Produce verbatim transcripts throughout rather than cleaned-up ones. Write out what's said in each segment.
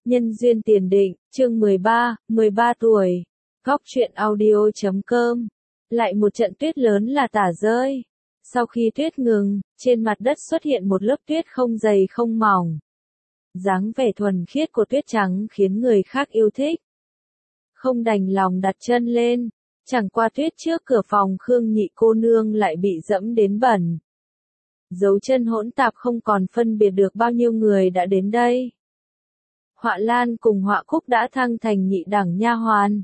Nhân duyên tiền định, chương mười ba, mười ba tuổi. Góc truyện audio chấm com. Lại một trận tuyết lớn là tả rơi. Sau khi tuyết ngừng, trên mặt đất xuất hiện một lớp tuyết không dày không mỏng. Dáng vẻ thuần khiết của tuyết trắng khiến người khác yêu thích. Không đành lòng đặt chân lên, chẳng qua tuyết trước cửa phòng Khương nhị cô nương lại bị dẫm đến bẩn. Dấu chân hỗn tạp không còn phân biệt được bao nhiêu người đã đến đây. Họa Lan cùng Họa Cúc đã thăng thành nhị đẳng nha hoàn.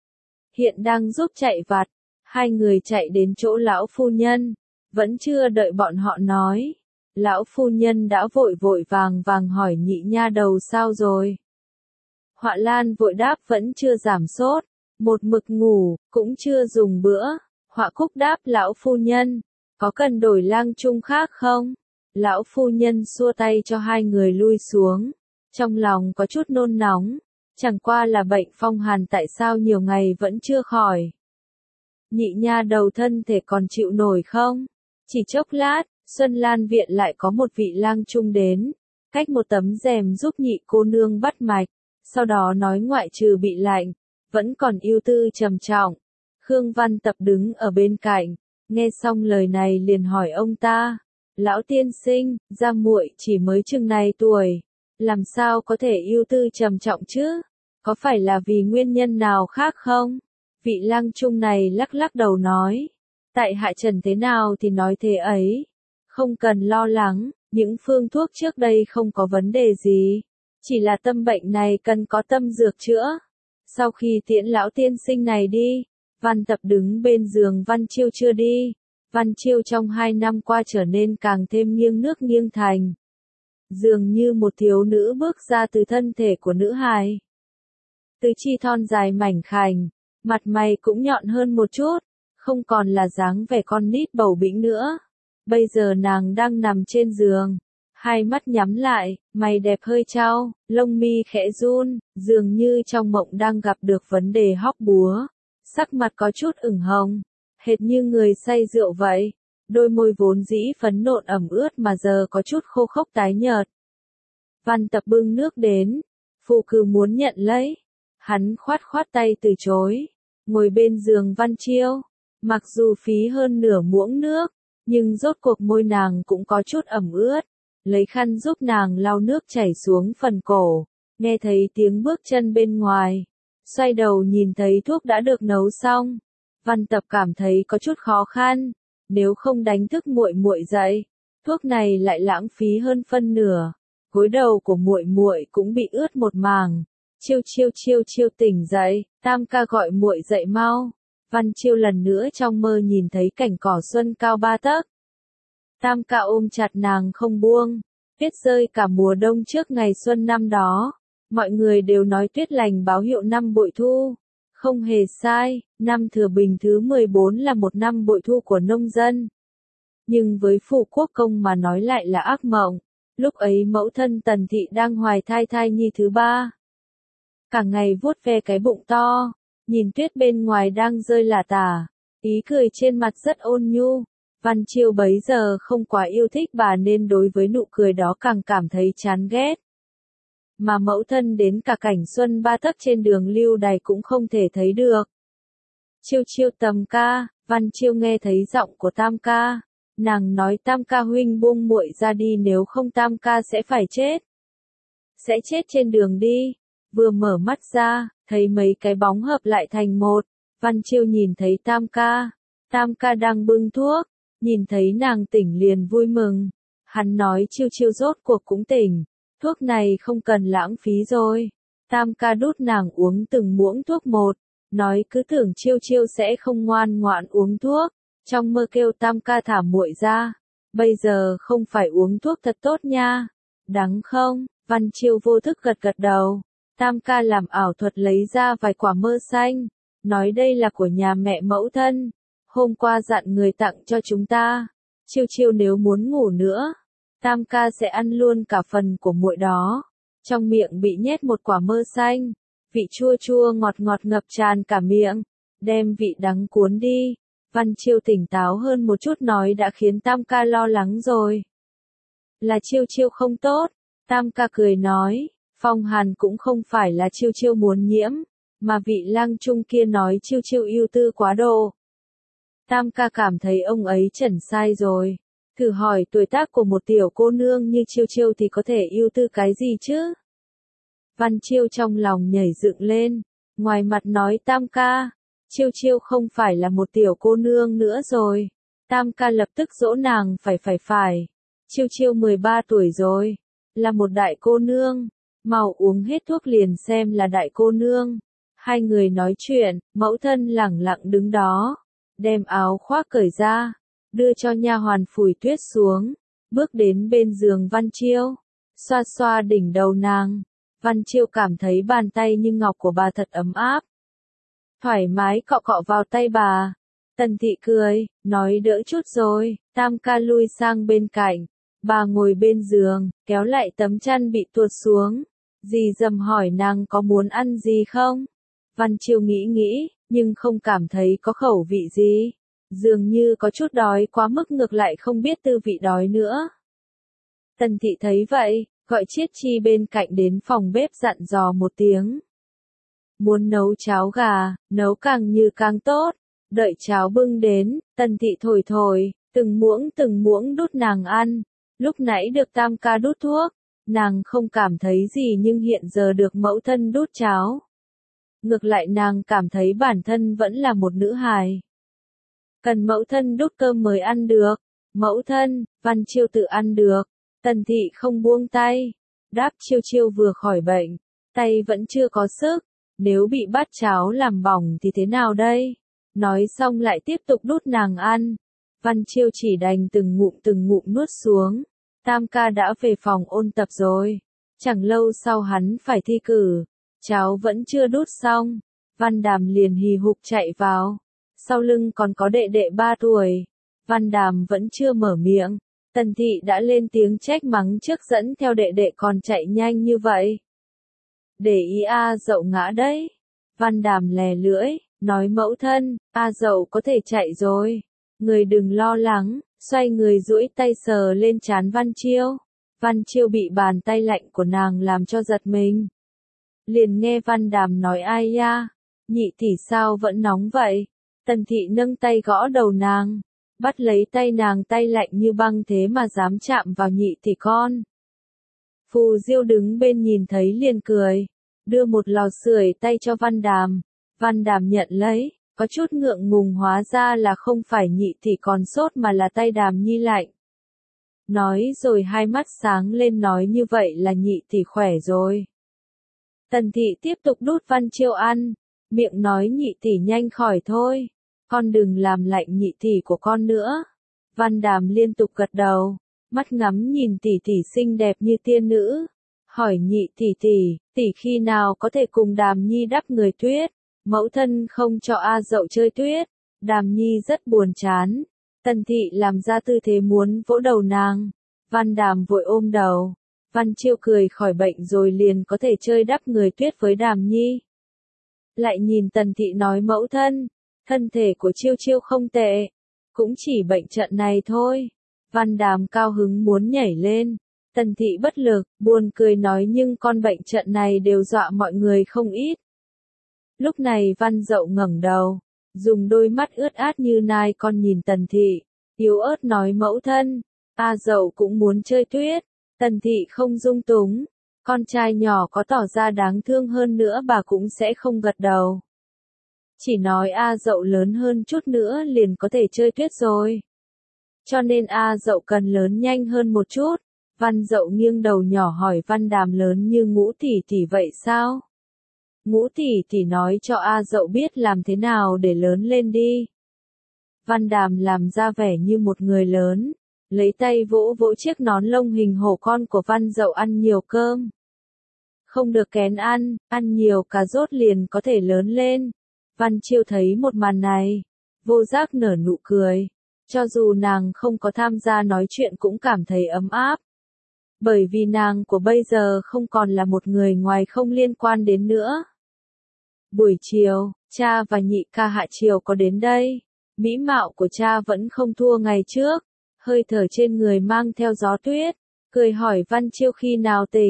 Hiện đang giúp chạy vặt, hai người chạy đến chỗ lão phu nhân, vẫn chưa đợi bọn họ nói. Lão phu nhân đã vội vội vàng vàng hỏi nhị nha đầu sao rồi. Họa Lan vội đáp vẫn chưa giảm sốt, một mực ngủ, cũng chưa dùng bữa. Họa Cúc đáp lão phu nhân, có cần đổi lang chung khác không? Lão phu nhân xua tay cho hai người lui xuống. Trong lòng có chút nôn nóng, chẳng qua là bệnh phong hàn tại sao nhiều ngày vẫn chưa khỏi. Nhị nha đầu thân thể còn chịu nổi không? Chỉ chốc lát, Xuân Lan viện lại có một vị lang trung đến, cách một tấm rèm giúp nhị cô nương bắt mạch, sau đó nói ngoại trừ bị lạnh, vẫn còn ưu tư trầm trọng. Khương Văn Tập đứng ở bên cạnh, nghe xong lời này liền hỏi ông ta, lão tiên sinh, gia muội chỉ mới chừng này tuổi. Làm sao có thể ưu tư trầm trọng chứ? Có phải là vì nguyên nhân nào khác không? Vị lang trung này lắc lắc đầu nói. Tại hạ trần thế nào thì nói thế ấy. Không cần lo lắng, những phương thuốc trước đây không có vấn đề gì. Chỉ là tâm bệnh này cần có tâm dược chữa. Sau khi tiễn lão tiên sinh này đi, Văn Tập đứng bên giường Văn Chiêu chưa đi. Văn Chiêu trong hai năm qua trở nên càng thêm nghiêng nước nghiêng thành. Dường như một thiếu nữ bước ra từ thân thể của nữ hài. Tứ chi thon dài mảnh khảnh, mặt mày cũng nhọn hơn một chút, không còn là dáng vẻ con nít bầu bĩnh nữa. Bây giờ nàng đang nằm trên giường, hai mắt nhắm lại, mày đẹp hơi trao, lông mi khẽ run, dường như trong mộng đang gặp được vấn đề hóc búa. Sắc mặt có chút ửng hồng, hệt như người say rượu vậy. Đôi môi vốn dĩ phấn nộn ẩm ướt mà giờ có chút khô khốc tái nhợt. Văn Tập bưng nước đến, phụ cừ muốn nhận lấy. Hắn khoát khoát tay từ chối, ngồi bên giường Văn Chiêu. Mặc dù phí hơn nửa muỗng nước, nhưng rốt cuộc môi nàng cũng có chút ẩm ướt. Lấy khăn giúp nàng lau nước chảy xuống phần cổ, nghe thấy tiếng bước chân bên ngoài. Xoay đầu nhìn thấy thuốc đã được nấu xong. Văn Tập cảm thấy có chút khó khăn. Nếu không đánh thức muội muội dậy, thuốc này lại lãng phí hơn phân nửa. Gối đầu của muội muội cũng bị ướt một mảng. Chiêu chiêu chiêu chiêu tỉnh dậy, Tam ca gọi muội dậy mau. Văn Chiêu lần nữa trong mơ nhìn thấy cảnh cỏ xuân cao ba tấc. Tam ca ôm chặt nàng không buông. Tuyết rơi cả mùa đông trước ngày xuân năm đó. Mọi người đều nói tuyết lành báo hiệu năm bội thu. Không hề sai, năm Thừa Bình thứ mười bốn là một năm bội thu của nông dân. Nhưng với Phủ Quốc Công mà nói lại là ác mộng. Lúc ấy mẫu thân Tần Thị đang hoài thai thai nhi thứ ba. Cả ngày vuốt ve cái bụng to, nhìn tuyết bên ngoài đang rơi lả tả, ý cười trên mặt rất ôn nhu. Văn Chiêu bấy giờ không quá yêu thích bà nên đối với nụ cười đó càng cảm thấy chán ghét. Mà mẫu thân đến cả cảnh xuân ba tấc trên đường lưu đày cũng không thể thấy được. Chiêu chiêu Tam ca, Văn Chiêu nghe thấy giọng của Tam ca. Nàng nói Tam ca huynh buông muội ra đi nếu không Tam ca sẽ phải chết. Sẽ chết trên đường đi. Vừa mở mắt ra, thấy mấy cái bóng hợp lại thành một. Văn Chiêu nhìn thấy Tam ca. Tam ca đang bưng thuốc. Nhìn thấy nàng tỉnh liền vui mừng. Hắn nói Chiêu chiêu rốt cuộc cũng tỉnh. Thuốc này không cần lãng phí rồi. Tam ca đút nàng uống từng muỗng thuốc một. Nói cứ tưởng Chiêu chiêu sẽ không ngoan ngoãn uống thuốc. Trong mơ kêu Tam ca thả muội ra. Bây giờ không phải uống thuốc thật tốt nha. Đắng không? Văn Chiêu vô thức gật gật đầu. Tam ca làm ảo thuật lấy ra vài quả mơ xanh. Nói đây là của nhà mẹ mẫu thân. Hôm qua dặn người tặng cho chúng ta. Chiêu chiêu nếu muốn ngủ nữa, Tam ca sẽ ăn luôn cả phần của muội đó. Trong miệng bị nhét một quả mơ xanh. Vị chua chua ngọt ngọt ngập tràn cả miệng. Đem vị đắng cuốn đi. Văn Chiêu tỉnh táo hơn một chút nói đã khiến Tam ca lo lắng rồi. Là Chiêu chiêu không tốt. Tam ca cười nói. Phong hàn cũng không phải là Chiêu Chiêu muốn nhiễm, mà vị lang trung kia nói Chiêu Chiêu ưu tư quá độ. Tam ca cảm thấy ông ấy chẩn sai rồi. Thử hỏi tuổi tác của một tiểu cô nương như Chiêu Chiêu thì có thể ưu tư cái gì chứ? Văn Chiêu trong lòng nhảy dựng lên, ngoài mặt nói Tam ca, Chiêu Chiêu không phải là một tiểu cô nương nữa rồi. Tam ca lập tức dỗ nàng phải phải phải. Chiêu Chiêu mười ba tuổi rồi, là một đại cô nương, mau uống hết thuốc liền xem là đại cô nương. Hai người nói chuyện, mẫu thân lẳng lặng đứng đó, đem áo khoác cởi ra, đưa cho nha hoàn phủi tuyết xuống, bước đến bên giường Văn Chiêu, xoa xoa đỉnh đầu nàng. Văn Chiêu cảm thấy bàn tay như ngọc của bà thật ấm áp, thoải mái cọ cọ vào tay bà. Tần Thị cười, nói đỡ chút rồi. Tam ca lui sang bên cạnh, bà ngồi bên giường, kéo lại tấm chăn bị tuột xuống. Dì dầm hỏi nàng có muốn ăn gì không? Văn Chiêu nghĩ nghĩ, nhưng không cảm thấy có khẩu vị gì. Dường như có chút đói quá mức, ngược lại không biết tư vị đói nữa. Tần Thị thấy vậy, gọi Chiết Chi bên cạnh đến phòng bếp dặn dò một tiếng. Muốn nấu cháo gà, nấu càng như càng tốt. Đợi cháo bưng đến, Tần Thị thổi thổi, từng muỗng từng muỗng đút nàng ăn. Lúc nãy được Tam ca đút thuốc, nàng không cảm thấy gì, nhưng hiện giờ được mẫu thân đút cháo. Ngược lại nàng cảm thấy bản thân vẫn là một nữ hài. Cần mẫu thân đút cơm mới ăn được. Mẫu thân, Văn Chiêu tự ăn được. Tần Thị không buông tay. Đáp Chiêu Chiêu vừa khỏi bệnh, tay vẫn chưa có sức. Nếu bị bát cháo làm bỏng thì thế nào đây? Nói xong lại tiếp tục đút nàng ăn. Văn Chiêu chỉ đành từng ngụm từng ngụm nuốt xuống. Tam ca đã về phòng ôn tập rồi. Chẳng lâu sau hắn phải thi cử. Cháo vẫn chưa đút xong. Văn Đàm liền hì hục chạy vào. Sau lưng còn có đệ đệ ba tuổi. Văn Đàm vẫn chưa mở miệng. Tần Thị đã lên tiếng trách mắng trước, dẫn theo đệ đệ còn chạy nhanh như vậy. Để ý A Dậu ngã đấy. Văn Đàm lè lưỡi, nói mẫu thân, A Dậu có thể chạy rồi. Người đừng lo lắng, xoay người duỗi tay sờ lên trán Văn Chiêu. Văn Chiêu bị bàn tay lạnh của nàng làm cho giật mình. Liền nghe Văn Đàm nói ai ya, nhị tỷ sao vẫn nóng vậy? Tần Thị nâng tay gõ đầu nàng, bắt lấy tay nàng, tay lạnh như băng thế mà dám chạm vào nhị tỷ con. Phù Diêu đứng bên nhìn thấy liền cười, đưa một lò sưởi tay cho Văn Đàm. Văn Đàm nhận lấy, có chút ngượng ngùng, hóa ra là không phải nhị tỷ còn sốt mà là tay Đàm nhi lạnh. Nói rồi hai mắt sáng lên, nói như vậy là nhị tỷ khỏe rồi. Tần Thị tiếp tục đút Văn Chiêu ăn, miệng nói nhị tỷ nhanh khỏi thôi, con đừng làm lạnh nhị tỷ của con nữa. Văn Đàm liên tục gật đầu, mắt ngắm nhìn tỷ tỷ xinh đẹp như tiên nữ, hỏi nhị tỷ tỷ, tỷ khi nào có thể cùng Đàm nhi đắp người tuyết? Mẫu thân không cho A Dậu chơi tuyết. Đàm nhi rất buồn chán. Tần Thị làm ra tư thế muốn vỗ đầu nàng. Văn Đàm vội ôm đầu. Văn Chiêu cười khỏi bệnh rồi liền có thể chơi đắp người tuyết với Đàm nhi. Lại nhìn Tần Thị nói mẫu thân, thân thể của Chiêu Chiêu không tệ, cũng chỉ bệnh trận này thôi. Văn Đàm cao hứng muốn nhảy lên. Tần Thị bất lực, buồn cười nói nhưng con bệnh trận này đều dọa mọi người không ít. Lúc này Văn Dậu ngẩng đầu, dùng đôi mắt ướt át như nai con nhìn Tần Thị, yếu ớt nói mẫu thân, A Dậu cũng muốn chơi tuyết. Tần Thị không dung túng, con trai nhỏ có tỏ ra đáng thương hơn nữa bà cũng sẽ không gật đầu. Chỉ nói A Dậu lớn hơn chút nữa liền có thể chơi tuyết rồi. Cho nên A Dậu cần lớn nhanh hơn một chút. Văn Dậu nghiêng đầu nhỏ hỏi Văn Đàm lớn như Ngũ tỷ tỷ vậy sao? Ngũ tỷ tỷ nói cho A Dậu biết làm thế nào để lớn lên đi. Văn Đàm làm ra vẻ như một người lớn, lấy tay vỗ vỗ chiếc nón lông hình hổ con của Văn Dậu, ăn nhiều cơm. Không được kén ăn, ăn nhiều cà rốt liền có thể lớn lên. Văn Chiêu thấy một màn này, vô giác nở nụ cười. Cho dù nàng không có tham gia nói chuyện cũng cảm thấy ấm áp. Bởi vì nàng của bây giờ không còn là một người ngoài không liên quan đến nữa. Buổi chiều, cha và nhị ca Hạ Triều có đến đây. Mỹ mạo của cha vẫn không thua ngày trước. Hơi thở trên người mang theo gió tuyết. Cười hỏi Văn Chiêu khi nào tỉnh.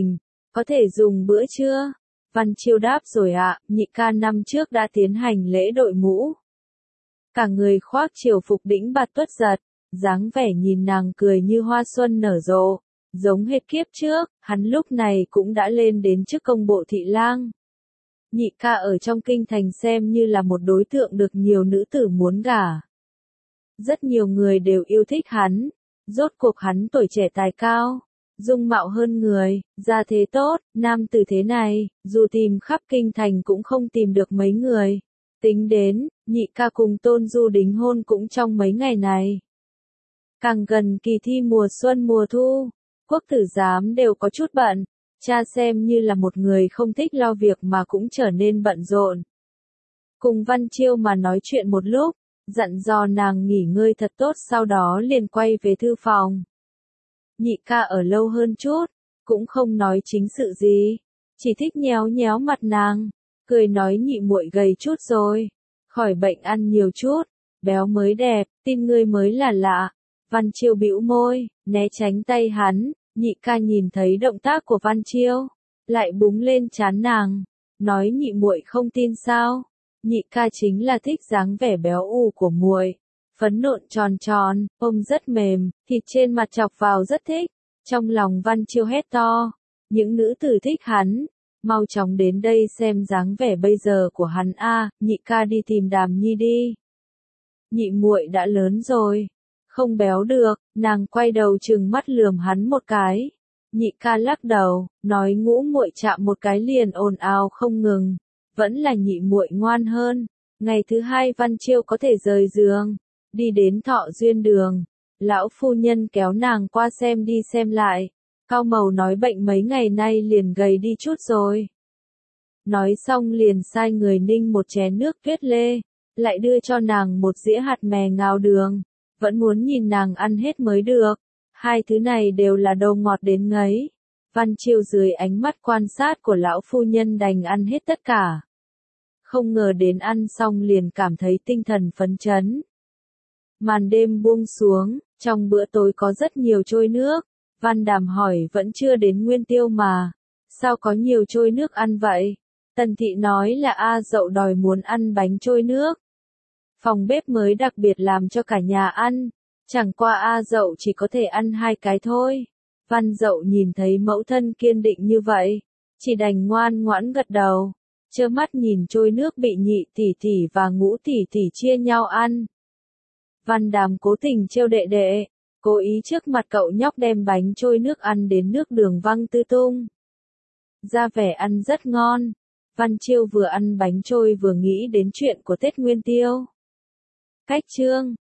Có thể dùng bữa chưa? Văn Chiêu đáp rồi ạ, nhị ca năm trước đã tiến hành lễ đội mũ. Cả người khoác triều phục đĩnh bạt tuất giật, dáng vẻ nhìn nàng cười như hoa xuân nở rộ, giống hệt kiếp trước, hắn lúc này cũng đã lên đến chức công bộ thị lang. Nhị ca ở trong kinh thành xem như là một đối tượng được nhiều nữ tử muốn gả. Rất nhiều người đều yêu thích hắn, rốt cuộc hắn tuổi trẻ tài cao, dung mạo hơn người, gia thế tốt, nam tử thế này, dù tìm khắp kinh thành cũng không tìm được mấy người. Tính đến, nhị ca cùng Tôn Du đính hôn cũng trong mấy ngày này. Càng gần kỳ thi mùa xuân mùa thu, quốc tử giám đều có chút bận, cha xem như là một người không thích lo việc mà cũng trở nên bận rộn. Cùng Văn Chiêu mà nói chuyện một lúc, dặn dò nàng nghỉ ngơi thật tốt sau đó liền quay về thư phòng. Nhị ca ở lâu hơn chút, cũng không nói chính sự gì, chỉ thích nhéo nhéo mặt nàng, cười nói nhị muội gầy chút rồi, khỏi bệnh ăn nhiều chút, béo mới đẹp, tin ngươi mới là lạ. Văn Chiêu bĩu môi, né tránh tay hắn, nhị ca nhìn thấy động tác của Văn Chiêu, lại búng lên trán nàng, nói nhị muội không tin sao? Nhị ca chính là thích dáng vẻ béo ù của muội, phấn nộn tròn tròn, ôm rất mềm, thịt trên mặt chọc vào rất thích. Trong lòng Văn Chiêu hét to, những nữ tử thích hắn, mau chóng đến đây xem dáng vẻ bây giờ của hắn a, nhị ca đi tìm Đàm Nhi đi. Nhị muội đã lớn rồi, không béo được, nàng quay đầu trừng mắt lườm hắn một cái. Nhị ca lắc đầu, nói ngũ muội chạm một cái liền ồn ào không ngừng, vẫn là nhị muội ngoan hơn. Ngày thứ hai Văn Chiêu có thể rời giường, đi đến Thọ Duyên đường, lão phu nhân kéo nàng qua xem đi xem lại, Cao Mầu nói bệnh mấy ngày nay liền gầy đi chút rồi. Nói xong liền sai người ninh một chén nước tuyết lê, lại đưa cho nàng một dĩa hạt mè ngào đường, vẫn muốn nhìn nàng ăn hết mới được. Hai thứ này đều là đồ ngọt đến ngấy. Văn Chiêu dưới ánh mắt quan sát của lão phu nhân đành ăn hết tất cả. Không ngờ đến ăn xong liền cảm thấy tinh thần phấn chấn. Màn đêm buông xuống, trong bữa tối có rất nhiều trôi nước. Văn Đàm hỏi vẫn chưa đến Nguyên Tiêu mà, sao có nhiều trôi nước ăn vậy? Tần Thị nói là A Dậu đòi muốn ăn bánh trôi nước. Phòng bếp mới đặc biệt làm cho cả nhà ăn, chẳng qua A Dậu chỉ có thể ăn hai cái thôi. Văn Dậu nhìn thấy mẫu thân kiên định như vậy, chỉ đành ngoan ngoãn gật đầu, trơ mắt nhìn trôi nước bị nhị tỷ tỷ và ngũ tỷ tỷ chia nhau ăn. Văn Đàm cố tình trêu đệ đệ, cố ý trước mặt cậu nhóc đem bánh trôi nước ăn đến nước đường văng tứ tung. Ra vẻ ăn rất ngon, Văn Chiêu vừa ăn bánh trôi vừa nghĩ đến chuyện của Tết Nguyên Tiêu. Cách chương